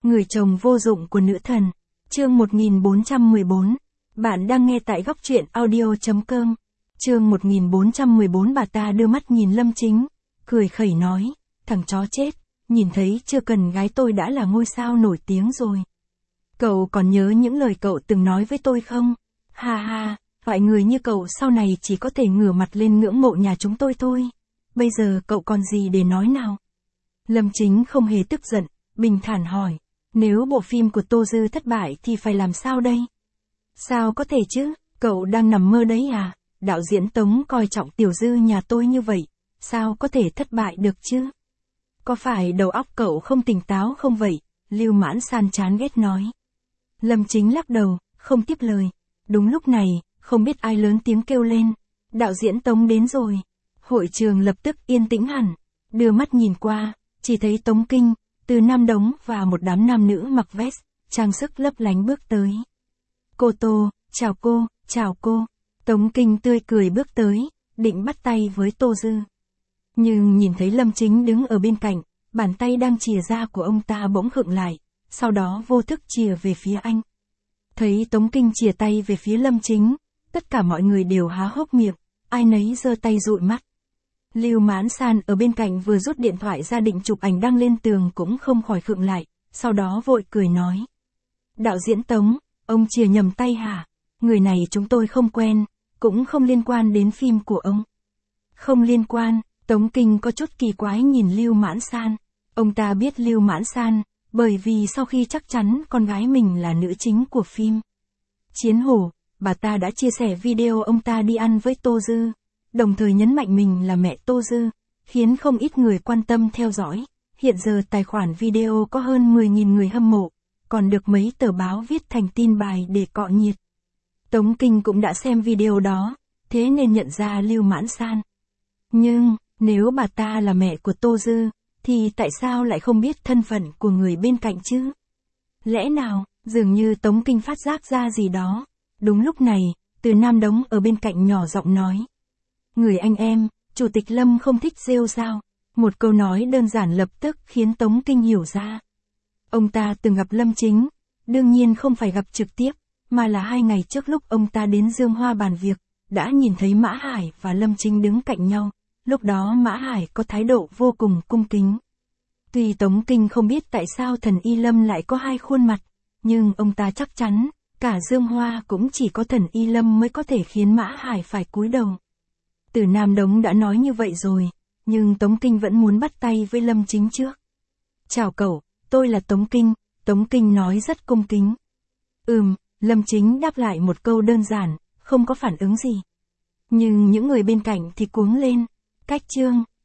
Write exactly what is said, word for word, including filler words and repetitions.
Người chồng vô dụng của nữ thần. Chương một nghìn bốn trăm mười bốn. Bạn đang nghe tại góc truyện audio.com. Chương một nghìn bốn trăm mười bốn. Bà ta đưa mắt nhìn Lâm Chính, cười khẩy nói, thằng chó chết, nhìn thấy chưa, cần gái tôi đã là ngôi sao nổi tiếng rồi. Cậu còn nhớ những lời cậu từng nói với tôi không? Ha ha, loại người như cậu sau này chỉ có thể ngửa mặt lên ngưỡng mộ nhà chúng tôi thôi. Bây giờ cậu còn gì để nói nào? Lâm Chính không hề tức giận, bình thản hỏi, nếu bộ phim của Tô Dư thất bại thì phải làm sao đây? Sao có thể chứ, cậu đang nằm mơ đấy à? Đạo diễn Tống coi trọng Tiểu Dư nhà tôi như vậy, sao có thể thất bại được chứ? Có phải đầu óc cậu không tỉnh táo không vậy? Lưu Mãn San chán ghét nói. Lâm Chính lắc đầu, không tiếp lời. Đúng lúc này, không biết ai lớn tiếng kêu lên, đạo diễn Tống đến rồi. Hội trường lập tức yên tĩnh hẳn, đưa mắt nhìn qua, chỉ thấy Tống Kinh, Từ Nam Đống và một đám nam nữ mặc vest, trang sức lấp lánh bước tới. Cô Tô, chào cô, chào cô. Tống Kinh tươi cười bước tới, định bắt tay với Tô Dư. Nhưng nhìn thấy Lâm Chính đứng ở bên cạnh, bàn tay đang chìa ra của ông ta bỗng khựng lại, sau đó vô thức chìa về phía anh. Thấy Tống Kinh chìa tay về phía Lâm Chính, tất cả mọi người đều há hốc miệng, ai nấy giơ tay dụi mắt. Lưu Mãn San ở bên cạnh vừa rút điện thoại ra định chụp ảnh đăng lên tường cũng không khỏi khựng lại, sau đó vội cười nói. Đạo diễn Tống, ông chìa nhầm tay hả? Người này chúng tôi không quen, cũng không liên quan đến phim của ông. Không liên quan, Tống Kinh có chút kỳ quái nhìn Lưu Mãn San. Ông ta biết Lưu Mãn San, bởi vì sau khi chắc chắn con gái mình là nữ chính của phim Chiến Hổ, bà ta đã chia sẻ video ông ta đi ăn với Tô Dư, đồng thời nhấn mạnh mình là mẹ Tô Dư, khiến không ít người quan tâm theo dõi. Hiện giờ tài khoản video có hơn mười nghìn người hâm mộ, còn được mấy tờ báo viết thành tin bài để cọ nhiệt. Tống Kinh cũng đã xem video đó, thế nên nhận ra Lưu Mãn San. Nhưng, nếu bà ta là mẹ của Tô Dư, thì tại sao lại không biết thân phận của người bên cạnh chứ? Lẽ nào, dường như Tống Kinh phát giác ra gì đó. Đúng lúc này, Từ Nam Đống ở bên cạnh nhỏ giọng nói. Người anh em, Chủ tịch Lâm không thích rêu sao? Một câu nói đơn giản lập tức khiến Tống Kinh hiểu ra. Ông ta từng gặp Lâm Chính, đương nhiên không phải gặp trực tiếp, mà là hai ngày trước lúc ông ta đến Dương Hoa bàn việc, đã nhìn thấy Mã Hải và Lâm Chính đứng cạnh nhau. Lúc đó Mã Hải có thái độ vô cùng cung kính. Tuy Tống Kinh không biết tại sao thần Y Lâm lại có hai khuôn mặt, nhưng ông ta chắc chắn, cả Dương Hoa cũng chỉ có thần Y Lâm mới có thể khiến Mã Hải phải cúi đầu. Từ Nam Đống đã nói như vậy rồi, nhưng Tống Kinh vẫn muốn bắt tay với Lâm Chính trước. Chào cậu, tôi là Tống Kinh, Tống Kinh nói rất cung kính. Ừm, Lâm Chính đáp lại một câu đơn giản, không có phản ứng gì. Nhưng những người bên cạnh thì cuống lên. Cách chương,